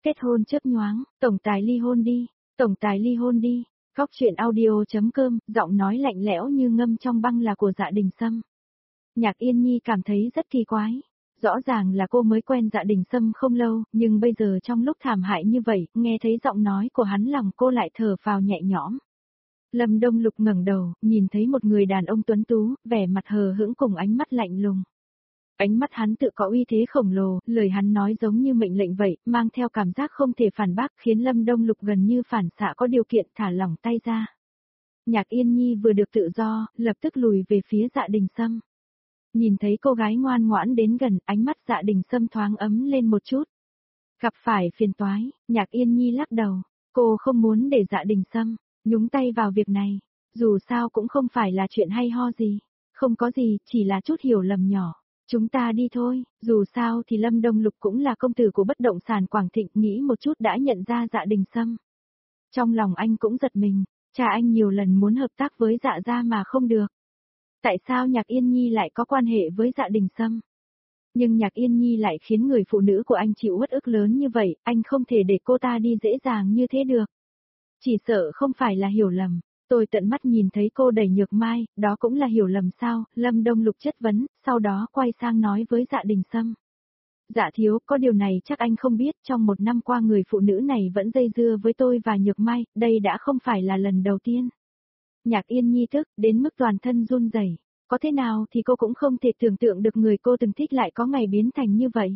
Kết hôn chớp nhoáng, tổng tài ly hôn đi, tổng tài ly hôn đi. Góc truyện audio.com, giọng nói lạnh lẽo như ngâm trong băng là của Dạ Đình Sâm. Nhạc Yên Nhi cảm thấy rất kỳ quái. Rõ ràng là cô mới quen Dạ Đình Sâm không lâu, nhưng bây giờ trong lúc thảm hại như vậy, nghe thấy giọng nói của hắn lòng cô lại thở phào nhẹ nhõm. Lâm Đông Lục ngẩng đầu, nhìn thấy một người đàn ông tuấn tú, vẻ mặt hờ hững cùng ánh mắt lạnh lùng. Ánh mắt hắn tự có uy thế khổng lồ, lời hắn nói giống như mệnh lệnh vậy, mang theo cảm giác không thể phản bác khiến Lâm Đông Lục gần như phản xạ có điều kiện thả lỏng tay ra. Nhạc Yên Nhi vừa được tự do, lập tức lùi về phía Dạ Đình Sâm. Nhìn thấy cô gái ngoan ngoãn đến gần, ánh mắt Dạ Đình Sâm thoáng ấm lên một chút. Gặp phải phiền toái, Nhạc Yên Nhi lắc đầu, cô không muốn để Dạ Đình Sâm nhúng tay vào việc này, dù sao cũng không phải là chuyện hay ho gì, không có gì, chỉ là chút hiểu lầm nhỏ. Chúng ta đi thôi, dù sao thì Lâm Đông Lục cũng là công tử của bất động sản Quảng Thịnh, nghĩ một chút đã nhận ra Dạ Đình Sâm. Trong lòng anh cũng giật mình, cha anh nhiều lần muốn hợp tác với Dạ gia mà không được. Tại sao Nhạc Yên Nhi lại có quan hệ với Dạ Đình Sâm? Nhưng Nhạc Yên Nhi lại khiến người phụ nữ của anh chịu uất ức lớn như vậy, anh không thể để cô ta đi dễ dàng như thế được. Chỉ sợ không phải là hiểu lầm. Tôi tận mắt nhìn thấy cô đẩy Nhược Mai, đó cũng là hiểu lầm sao? Lâm Đông Lục chất vấn, sau đó quay sang nói với Dạ Đình Sâm. Dạ thiếu, có điều này chắc anh không biết, trong một năm qua người phụ nữ này vẫn dây dưa với tôi và Nhược Mai, đây đã không phải là lần đầu tiên. Nhạc Yên Nhi tức, đến mức toàn thân run rẩy. Có thế nào thì cô cũng không thể tưởng tượng được người cô từng thích lại có ngày biến thành như vậy.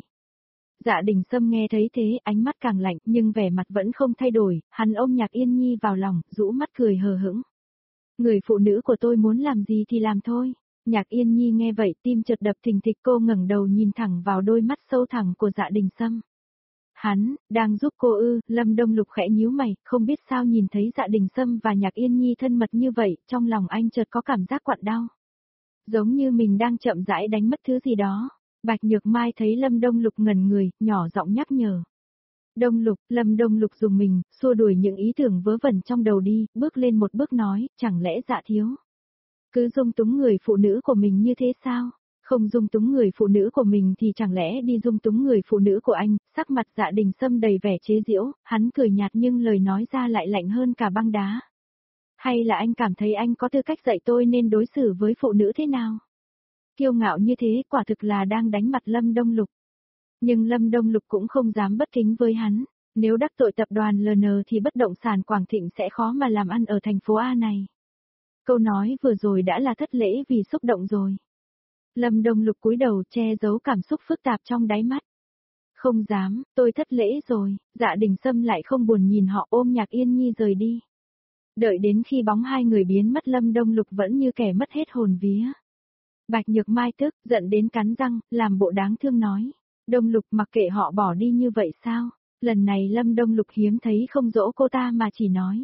Dạ Đình Sâm nghe thấy thế, ánh mắt càng lạnh, nhưng vẻ mặt vẫn không thay đổi, hắn ôm Nhạc Yên Nhi vào lòng, rũ mắt cười hờ hững. Người phụ nữ của tôi muốn làm gì thì làm thôi. Nhạc Yên Nhi nghe vậy, tim chợt đập thình thịch, cô ngẩng đầu nhìn thẳng vào đôi mắt sâu thẳm của Dạ Đình Sâm. Hắn, đang giúp cô ư? Lâm Đông Lục khẽ nhíu mày, không biết sao nhìn thấy Dạ Đình Sâm và Nhạc Yên Nhi thân mật như vậy, trong lòng anh chợt có cảm giác quặn đau. Giống như mình đang chậm rãi đánh mất thứ gì đó. Bạch Nhược Mai thấy Lâm Đông Lục ngẩn người, nhỏ giọng nhắc nhở. Đông Lục, Lâm Đông Lục dùng mình, xua đuổi những ý tưởng vớ vẩn trong đầu đi, bước lên một bước nói, chẳng lẽ Dạ thiếu cứ dung túng người phụ nữ của mình như thế sao? Không dung túng người phụ nữ của mình thì chẳng lẽ đi dung túng người phụ nữ của anh? Sắc mặt Dạ Đình Sâm đầy vẻ chế giễu, hắn cười nhạt nhưng lời nói ra lại lạnh hơn cả băng đá. Hay là anh cảm thấy anh có tư cách dạy tôi nên đối xử với phụ nữ thế nào? Kiêu ngạo như thế quả thực là đang đánh mặt Lâm Đông Lục. Nhưng Lâm Đông Lục cũng không dám bất kính với hắn. Nếu đắc tội tập đoàn LN thì bất động sản Quảng Thịnh sẽ khó mà làm ăn ở thành phố A này. Câu nói vừa rồi đã là thất lễ vì xúc động rồi. Lâm Đông Lục cúi đầu che giấu cảm xúc phức tạp trong đáy mắt. Không dám, tôi thất lễ rồi. Dạ Đình Sâm lại không buồn nhìn họ, ôm Nhạc Yên Nhi rời đi. Đợi đến khi bóng hai người biến mất, Lâm Đông Lục vẫn như kẻ mất hết hồn vía. Bạch Nhược Mai tức, giận đến cắn răng, làm bộ đáng thương nói. Đông Lục mặc kệ họ bỏ đi như vậy sao? Lần này Lâm Đông Lục hiếm thấy không dỗ cô ta mà chỉ nói.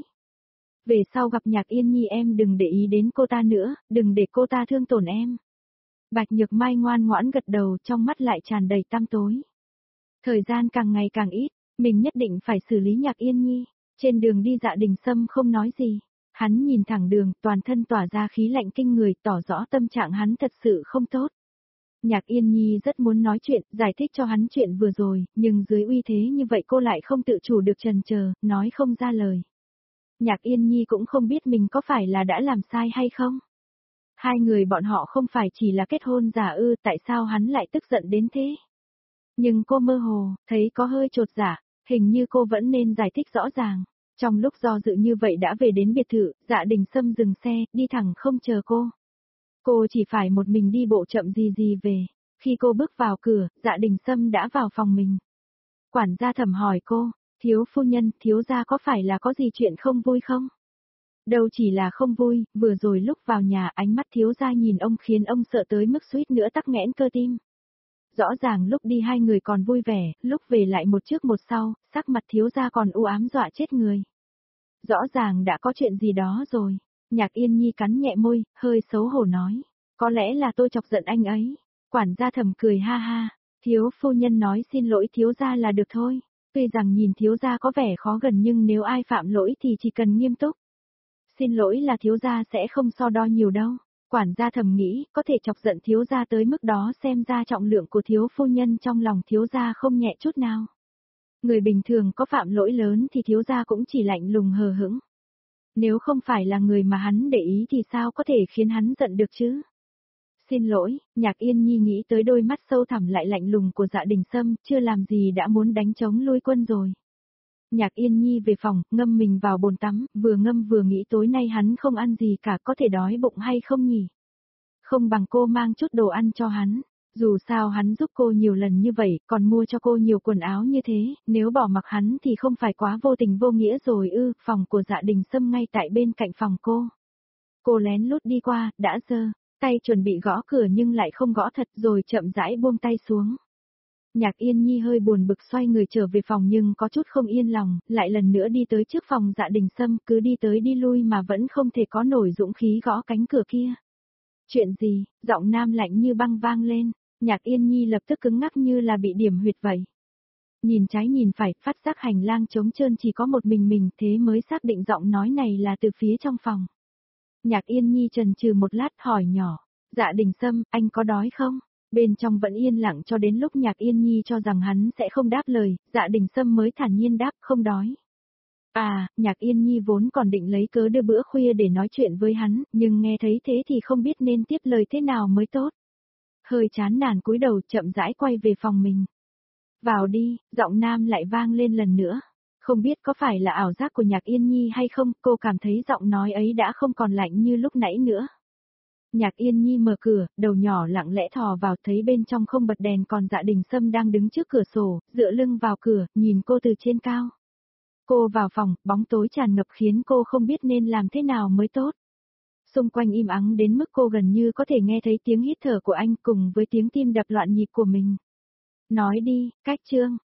Về sau gặp Nhạc Yên Nhi em đừng để ý đến cô ta nữa, đừng để cô ta thương tổn em. Bạch Nhược Mai ngoan ngoãn gật đầu, trong mắt lại tràn đầy tăm tối. Thời gian càng ngày càng ít, mình nhất định phải xử lý Nhạc Yên Nhi. Trên đường đi Dạ Đình Sâm không nói gì. Hắn nhìn thẳng đường, toàn thân tỏa ra khí lạnh kinh người, tỏ rõ tâm trạng hắn thật sự không tốt. Nhạc Yên Nhi rất muốn nói chuyện, giải thích cho hắn chuyện vừa rồi, nhưng dưới uy thế như vậy cô lại không tự chủ được, chần chờ, nói không ra lời. Nhạc Yên Nhi cũng không biết mình có phải là đã làm sai hay không. Hai người bọn họ không phải chỉ là kết hôn giả ư, tại sao hắn lại tức giận đến thế? Nhưng cô mơ hồ, thấy có hơi chột dạ, hình như cô vẫn nên giải thích rõ ràng. Trong lúc do dự như vậy đã về đến biệt thự, Dạ Đình Sâm dừng xe, đi thẳng không chờ cô. Cô chỉ phải một mình đi bộ chậm gì gì về. Khi cô bước vào cửa, Dạ Đình Sâm đã vào phòng mình. Quản gia Thẩm hỏi cô, thiếu phu nhân, thiếu gia có phải là có gì chuyện không vui không? Đâu chỉ là không vui, vừa rồi lúc vào nhà ánh mắt thiếu gia nhìn ông khiến ông sợ tới mức suýt nữa tắc nghẽn cơ tim. Rõ ràng lúc đi hai người còn vui vẻ, lúc về lại một trước một sau, sắc mặt thiếu gia còn u ám dọa chết người. Rõ ràng đã có chuyện gì đó rồi. Nhạc Yên Nhi cắn nhẹ môi, hơi xấu hổ nói. Có lẽ là tôi chọc giận anh ấy. Quản gia Thẩm cười ha ha. Thiếu phu nhân nói xin lỗi thiếu gia là được thôi. Tuy rằng nhìn thiếu gia có vẻ khó gần nhưng nếu ai phạm lỗi thì chỉ cần nghiêm túc. Xin lỗi là thiếu gia sẽ không so đo nhiều đâu. Quản gia Thẩm nghĩ có thể chọc giận thiếu gia tới mức đó, xem ra trọng lượng của thiếu phu nhân trong lòng thiếu gia không nhẹ chút nào. Người bình thường có phạm lỗi lớn thì thiếu gia cũng chỉ lạnh lùng hờ hững. Nếu không phải là người mà hắn để ý thì sao có thể khiến hắn giận được chứ? Xin lỗi, Nhạc Yên Nhi nghĩ tới đôi mắt sâu thẳm lại lạnh lùng của Dạ Đình Sâm, chưa làm gì đã muốn đánh trống lui quân rồi. Nhạc Yên Nhi về phòng, ngâm mình vào bồn tắm, vừa ngâm vừa nghĩ tối nay hắn không ăn gì cả, có thể đói bụng hay không nhỉ? Không bằng cô mang chút đồ ăn cho hắn. Dù sao hắn giúp cô nhiều lần như vậy, còn mua cho cô nhiều quần áo như thế, nếu bỏ mặc hắn thì không phải quá vô tình vô nghĩa rồi ư? Phòng của Dạ Đình Sâm ngay tại bên cạnh phòng cô. Cô lén lút đi qua, đã giơ tay chuẩn bị gõ cửa nhưng lại không gõ thật rồi chậm rãi buông tay xuống. Nhạc Yên Nhi hơi buồn bực xoay người trở về phòng nhưng có chút không yên lòng, lại lần nữa đi tới trước phòng Dạ Đình Sâm, cứ đi tới đi lui mà vẫn không thể có nổi dũng khí gõ cánh cửa kia. Chuyện gì? Giọng nam lạnh như băng vang lên, Nhạc Yên Nhi lập tức cứng ngắc như là bị điểm huyệt vậy. Nhìn trái nhìn phải, phát giác hành lang trống trơn chỉ có một mình thế mới xác định giọng nói này là từ phía trong phòng. Nhạc Yên Nhi chần chừ một lát hỏi nhỏ, Dạ Đình Sâm, anh có đói không? Bên trong vẫn yên lặng cho đến lúc Nhạc Yên Nhi cho rằng hắn sẽ không đáp lời, Dạ Đình Sâm mới thản nhiên đáp không đói. À, Nhạc Yên Nhi vốn còn định lấy cớ đưa bữa khuya để nói chuyện với hắn, nhưng nghe thấy thế thì không biết nên tiếp lời thế nào mới tốt. Hơi chán nản cúi đầu chậm rãi quay về phòng mình. Vào đi, giọng nam lại vang lên lần nữa. Không biết có phải là ảo giác của Nhạc Yên Nhi hay không, cô cảm thấy giọng nói ấy đã không còn lạnh như lúc nãy nữa. Nhạc Yên Nhi mở cửa, đầu nhỏ lặng lẽ thò vào thấy bên trong không bật đèn còn Dạ Đình Sâm đang đứng trước cửa sổ, dựa lưng vào cửa, nhìn cô từ trên cao. Cô vào phòng, bóng tối tràn ngập khiến cô không biết nên làm thế nào mới tốt. Xung quanh im ắng đến mức cô gần như có thể nghe thấy tiếng hít thở của anh cùng với tiếng tim đập loạn nhịp của mình. Nói đi, Cách Trương,